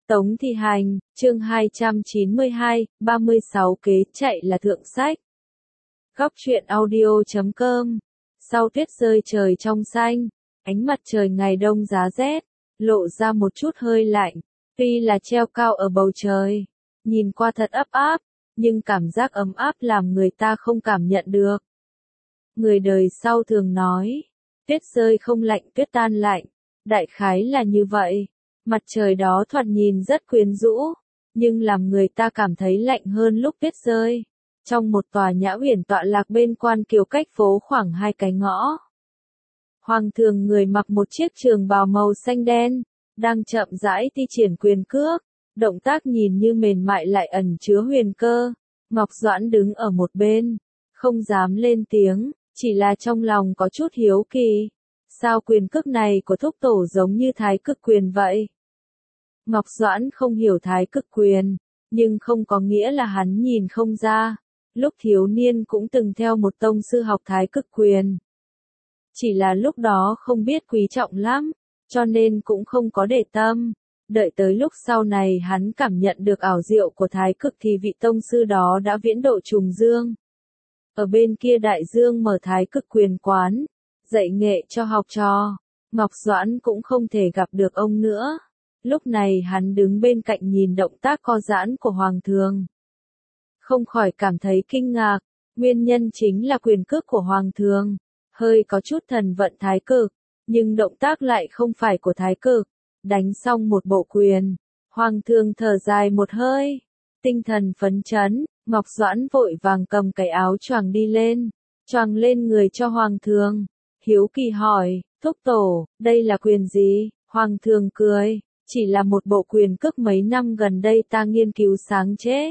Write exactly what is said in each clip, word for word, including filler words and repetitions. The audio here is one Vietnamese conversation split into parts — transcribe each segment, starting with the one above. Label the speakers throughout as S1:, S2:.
S1: Tống Thi Hành, chương hai trăm chín mươi hai, ba mươi sáu kế chạy là thượng sách. Góc truyện audio chấm com. Sau tuyết rơi trời trong xanh, ánh mặt trời ngày đông giá rét, lộ ra một chút hơi lạnh, tuy là treo cao ở bầu trời, nhìn qua thật ấp áp, nhưng cảm giác ấm áp làm người ta không cảm nhận được. Người đời sau thường nói, tuyết rơi không lạnh tuyết tan lạnh, đại khái là như vậy. Mặt trời đó thoạt nhìn rất quyến rũ, nhưng làm người ta cảm thấy lạnh hơn lúc tuyết rơi. Trong một tòa nhã uyển tọa lạc bên quan kiều cách phố khoảng hai cái ngõ. Hoàng thường người mặc một chiếc trường bào màu xanh đen, đang chậm rãi thi triển quyền cước, động tác nhìn như mềm mại lại ẩn chứa huyền cơ. Ngọc Doãn đứng ở một bên, không dám lên tiếng, chỉ là trong lòng có chút hiếu kỳ. Sao quyền cước này của thúc tổ giống như thái cực quyền vậy? Ngọc Doãn không hiểu thái cực quyền, nhưng không có nghĩa là hắn nhìn không ra. Lúc thiếu niên cũng từng theo một tông sư học thái cực quyền. Chỉ là lúc đó không biết quý trọng lắm, cho nên cũng không có để tâm. Đợi tới lúc sau này hắn cảm nhận được ảo diệu của thái cực thì vị tông sư đó đã viễn độ trùng dương. Ở bên kia đại dương mở thái cực quyền quán, dạy nghệ cho học trò. Ngọc Doãn cũng không thể gặp được ông nữa. Lúc này hắn đứng bên cạnh nhìn động tác co giãn của Hoàng thường. Không khỏi cảm thấy kinh ngạc, nguyên nhân chính là quyền cước của Hoàng thường, hơi có chút thần vận thái cực, nhưng động tác lại không phải của thái cực. Đánh xong một bộ quyền, Hoàng thường thở dài một hơi, tinh thần phấn chấn, Ngọc Doãn vội vàng cầm cái áo choàng đi lên, choàng lên người cho Hoàng thường. Hiếu kỳ hỏi, thúc tổ, đây là quyền gì? Hoàng thường cười. Chỉ là một bộ quyền cước mấy năm gần đây ta nghiên cứu sáng chế.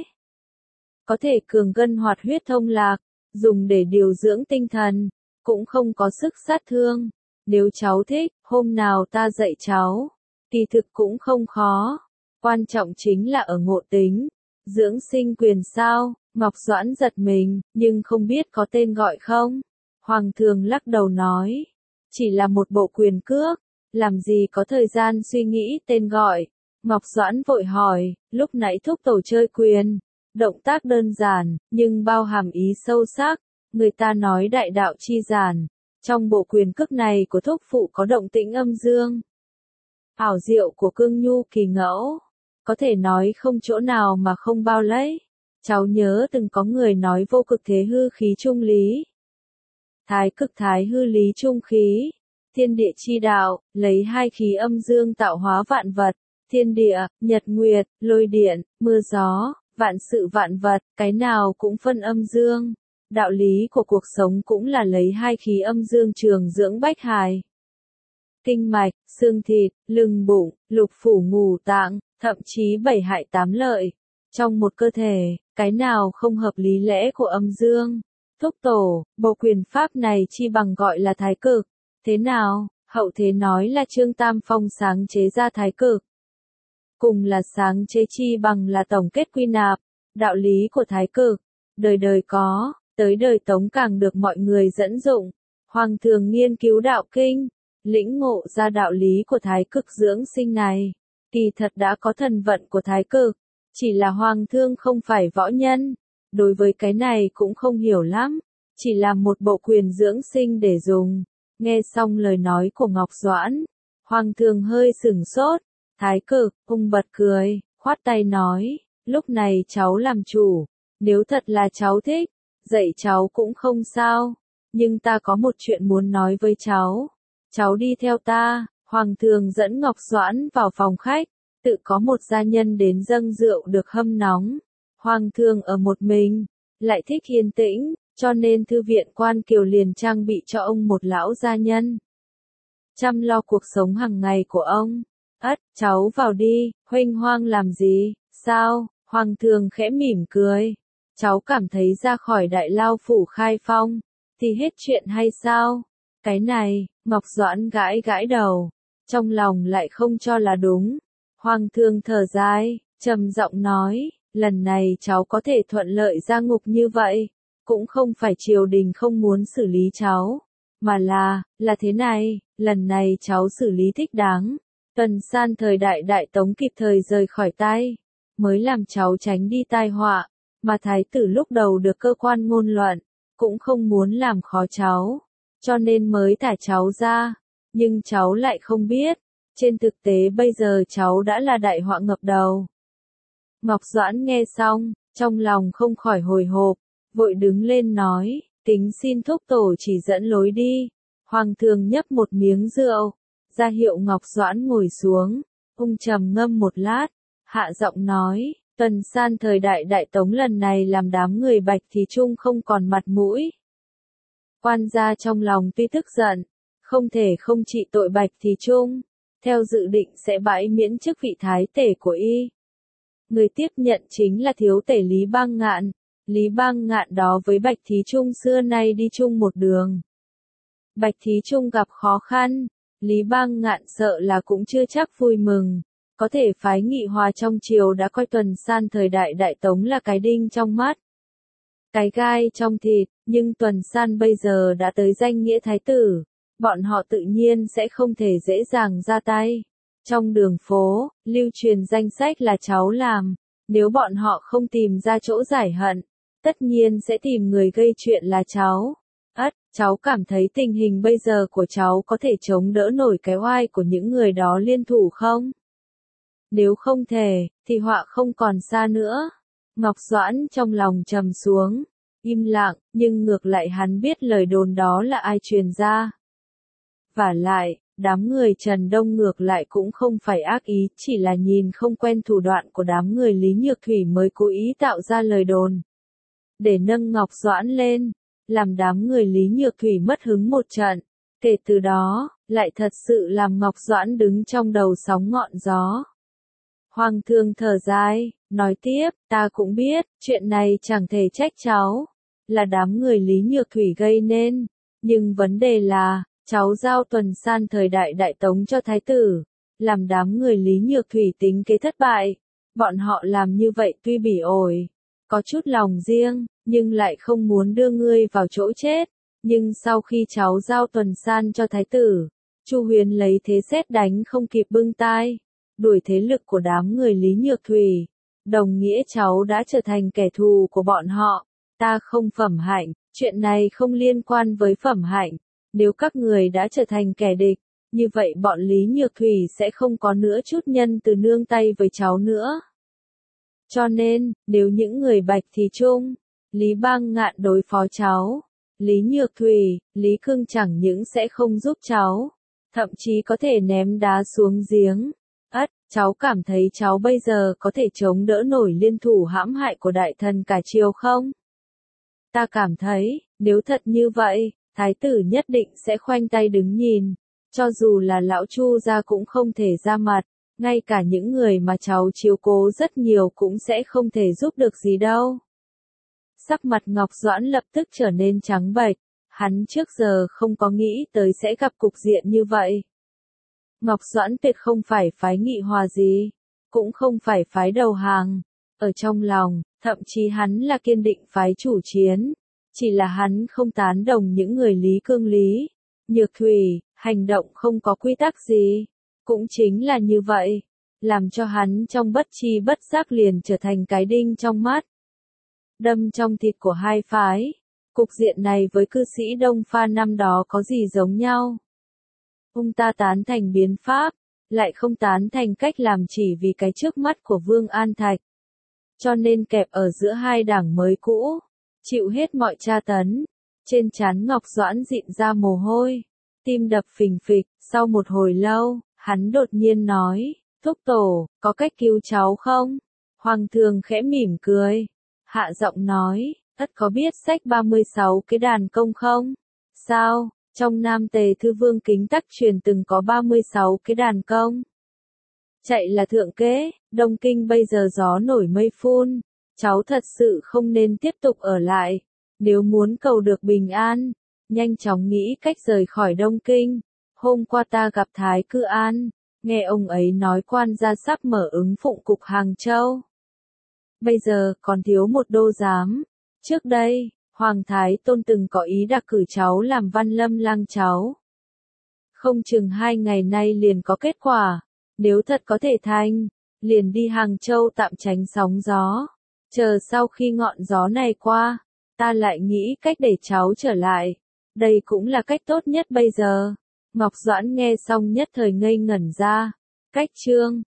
S1: Có thể cường gân hoạt huyết thông lạc, dùng để điều dưỡng tinh thần, cũng không có sức sát thương. Nếu cháu thích, hôm nào ta dạy cháu. Kỳ thực cũng không khó. Quan trọng chính là ở ngộ tính. Dưỡng sinh quyền sao? Ngọc Doãn giật mình, nhưng không biết có tên gọi không? Hoàng thường lắc đầu nói. Chỉ là một bộ quyền cước. Làm gì có thời gian suy nghĩ tên gọi. Ngọc Doãn vội hỏi, lúc nãy thúc tổ chơi quyền. Động tác đơn giản, nhưng bao hàm ý sâu sắc. Người ta nói đại đạo chi giản. Trong bộ quyền cước này của thúc phụ có động tĩnh âm dương. Ảo diệu của cương nhu kỳ ngẫu. Có thể nói không chỗ nào mà không bao lấy. Cháu nhớ từng có người nói vô cực thế hư khí trung lý. Thái cực thái hư lý trung khí. Thiên địa chi đạo, lấy hai khí âm dương tạo hóa vạn vật, thiên địa, nhật nguyệt, lôi điện, mưa gió, vạn sự vạn vật, cái nào cũng phân âm dương. Đạo lý của cuộc sống cũng là lấy hai khí âm dương trường dưỡng bách hài. Kinh mạch, xương thịt, lưng bụng, lục phủ ngũ tạng, thậm chí bảy hại tám lợi. Trong một cơ thể, cái nào không hợp lý lẽ của âm dương. Thúc tổ, bộ quyền pháp này chi bằng gọi là thái cực. Thế nào, hậu thế nói là Trương Tam Phong sáng chế ra thái cực. Cùng là sáng chế chi bằng là tổng kết quy nạp, đạo lý của thái cực, đời đời có, tới đời Tống càng được mọi người dẫn dụng. Hoàng thường nghiên cứu đạo kinh, lĩnh ngộ ra đạo lý của thái cực dưỡng sinh này. Kỳ thật đã có thần vận của thái cực, chỉ là Hoàng thương không phải võ nhân, đối với cái này cũng không hiểu lắm, chỉ là một bộ quyền dưỡng sinh để dùng. Nghe xong lời nói của Ngọc Doãn, Hoàng thường hơi sửng sốt, thái cực, ung bật cười, khoát tay nói, lúc này cháu làm chủ, nếu thật là cháu thích, dạy cháu cũng không sao, nhưng ta có một chuyện muốn nói với cháu, cháu đi theo ta. Hoàng thường dẫn Ngọc Doãn vào phòng khách, tự có một gia nhân đến dâng rượu được hâm nóng. Hoàng thường ở một mình, lại thích yên tĩnh. Cho nên thư viện quan kiều liền trang bị cho ông một lão gia nhân. Chăm lo cuộc sống hàng ngày của ông. Ất, cháu vào đi, huênh hoang làm gì, sao? Hoàng thường khẽ mỉm cười. Cháu cảm thấy ra khỏi đại lao phủ khai phong, thì hết chuyện hay sao? Cái này, Ngọc Doãn gãi gãi đầu. Trong lòng lại không cho là đúng. Hoàng thường thở dài, trầm giọng nói, lần này cháu có thể thuận lợi ra ngục như vậy. Cũng không phải triều đình không muốn xử lý cháu, mà là, là thế này, lần này cháu xử lý thích đáng. Tuần san thời đại Đại Tống kịp thời rời khỏi tay, mới làm cháu tránh đi tai họa, mà thái tử lúc đầu được cơ quan ngôn luận, cũng không muốn làm khó cháu, cho nên mới thả cháu ra, nhưng cháu lại không biết, trên thực tế bây giờ cháu đã là đại họa ngập đầu. Ngọc Doãn nghe xong, trong lòng không khỏi hồi hộp, vội đứng lên nói, kính xin thúc tổ chỉ dẫn lối đi. Hoàng thượng nhấp một miếng rượu, ra hiệu Ngọc Doãn ngồi xuống, ung trầm ngâm một lát, hạ giọng nói, tuần san thời đại Đại Tống lần này làm đám người Bạch Thì Trung không còn mặt mũi. Quan gia trong lòng tuy tức giận, không thể không trị tội Bạch Thì Trung, theo dự định sẽ bãi miễn chức vị thái tể của y. Người tiếp nhận chính là thiếu tể Lý Bang Ngạn, Lý Bang Ngạn đó với Bạch Thì Trung xưa nay đi chung một đường. Bạch Thí Trung gặp khó khăn, Lý Bang Ngạn sợ là cũng chưa chắc vui mừng, có thể phái nghị hòa trong triều đã coi tuần san thời đại Đại Tống là cái đinh trong mắt, cái gai trong thịt, nhưng tuần san bây giờ đã tới danh nghĩa thái tử, bọn họ tự nhiên sẽ không thể dễ dàng ra tay. Trong đường phố, lưu truyền danh sách là cháu làm, nếu bọn họ không tìm ra chỗ giải hận, tất nhiên sẽ tìm người gây chuyện là cháu. Ất, cháu cảm thấy tình hình bây giờ của cháu có thể chống đỡ nổi cái oai của những người đó liên thủ không? Nếu không thể, thì họa không còn xa nữa. Ngọc Doãn trong lòng trầm xuống, im lặng, nhưng ngược lại hắn biết lời đồn đó là ai truyền ra. Vả lại, đám người Trần Đông ngược lại cũng không phải ác ý, chỉ là nhìn không quen thủ đoạn của đám người Lý Nhược Thủy mới cố ý tạo ra lời đồn. Để nâng Ngọc Doãn lên, làm đám người Lý Nhược Thủy mất hứng một trận, kể từ đó, lại thật sự làm Ngọc Doãn đứng trong đầu sóng ngọn gió. Hoàng thượng thở dài, nói tiếp, ta cũng biết, chuyện này chẳng thể trách cháu, là đám người Lý Nhược Thủy gây nên, nhưng vấn đề là, cháu giao tuần san thời đại Đại Tống cho thái tử, làm đám người Lý Nhược Thủy tính kế thất bại, bọn họ làm như vậy tuy bỉ ổi, có chút lòng riêng, nhưng lại không muốn đưa ngươi vào chỗ chết, nhưng sau khi cháu giao tuần san cho thái tử, Chu Huyền lấy thế sét đánh không kịp bưng tai, đuổi thế lực của đám người Lý Nhược Thủy, đồng nghĩa cháu đã trở thành kẻ thù của bọn họ, ta không phẩm hạnh, chuyện này không liên quan với phẩm hạnh, nếu các người đã trở thành kẻ địch, như vậy bọn Lý Nhược Thủy sẽ không có nữa chút nhân từ nương tay với cháu nữa. Cho nên, nếu những người Bạch Thì Trung, Lý Bang Ngạn đối phó cháu, Lý Nhược Thủy, Lý Cương chẳng những sẽ không giúp cháu, thậm chí có thể ném đá xuống giếng. Ất, cháu cảm thấy cháu bây giờ có thể chống đỡ nổi liên thủ hãm hại của đại thần cả triều không? Ta cảm thấy, nếu thật như vậy, thái tử nhất định sẽ khoanh tay đứng nhìn, cho dù là lão Chu gia cũng không thể ra mặt, ngay cả những người mà cháu chiếu cố rất nhiều cũng sẽ không thể giúp được gì đâu. Sắc mặt Ngọc Doãn lập tức trở nên trắng bệch, hắn trước giờ không có nghĩ tới sẽ gặp cục diện như vậy. Ngọc Doãn tuyệt không phải phái nghị hòa gì, cũng không phải phái đầu hàng, ở trong lòng, thậm chí hắn là kiên định phái chủ chiến, chỉ là hắn không tán đồng những người Lý Cương Lý, Nhược Thủy, hành động không có quy tắc gì, cũng chính là như vậy, làm cho hắn trong bất chi bất giác liền trở thành cái đinh trong mắt. Đâm trong thịt của hai phái, cục diện này với cư sĩ Đông Pha năm đó có gì giống nhau? Ông ta tán thành biến pháp, lại không tán thành cách làm chỉ vì cái trước mắt của Vương An Thạch. Cho nên kẹp ở giữa hai đảng mới cũ, chịu hết mọi tra tấn, trên trán Ngọc Doãn dịn ra mồ hôi, tim đập phình phịch, sau một hồi lâu, hắn đột nhiên nói, thúc tổ, có cách cứu cháu không? Hoàng thượng khẽ mỉm cười, hạ giọng nói, tất có biết sách ba mươi sáu cái đàn công không? Sao? Trong Nam Tề Thư Vương Kính Tắc truyền từng có ba mươi sáu cái đàn công. Chạy là thượng kế, Đông Kinh bây giờ gió nổi mây phun, cháu thật sự không nên tiếp tục ở lại, nếu muốn cầu được bình an, nhanh chóng nghĩ cách rời khỏi Đông Kinh. Hôm qua ta gặp Thái Cư An, nghe ông ấy nói quan gia sắp mở ứng phụng cục Hàng Châu. Bây giờ còn thiếu một đô giám, trước đây, Hoàng Thái Tôn từng có ý đặc cử cháu làm Văn Lâm lang cháu. Không chừng hai ngày nay liền có kết quả, Nếu thật có thể thành, liền đi Hàng Châu tạm tránh sóng gió. Chờ sau khi ngọn gió này qua, ta lại nghĩ cách để cháu trở lại. Đây cũng là cách tốt nhất bây giờ. Ngọc Doãn nghe xong nhất thời ngây ngẩn ra. Cách Trương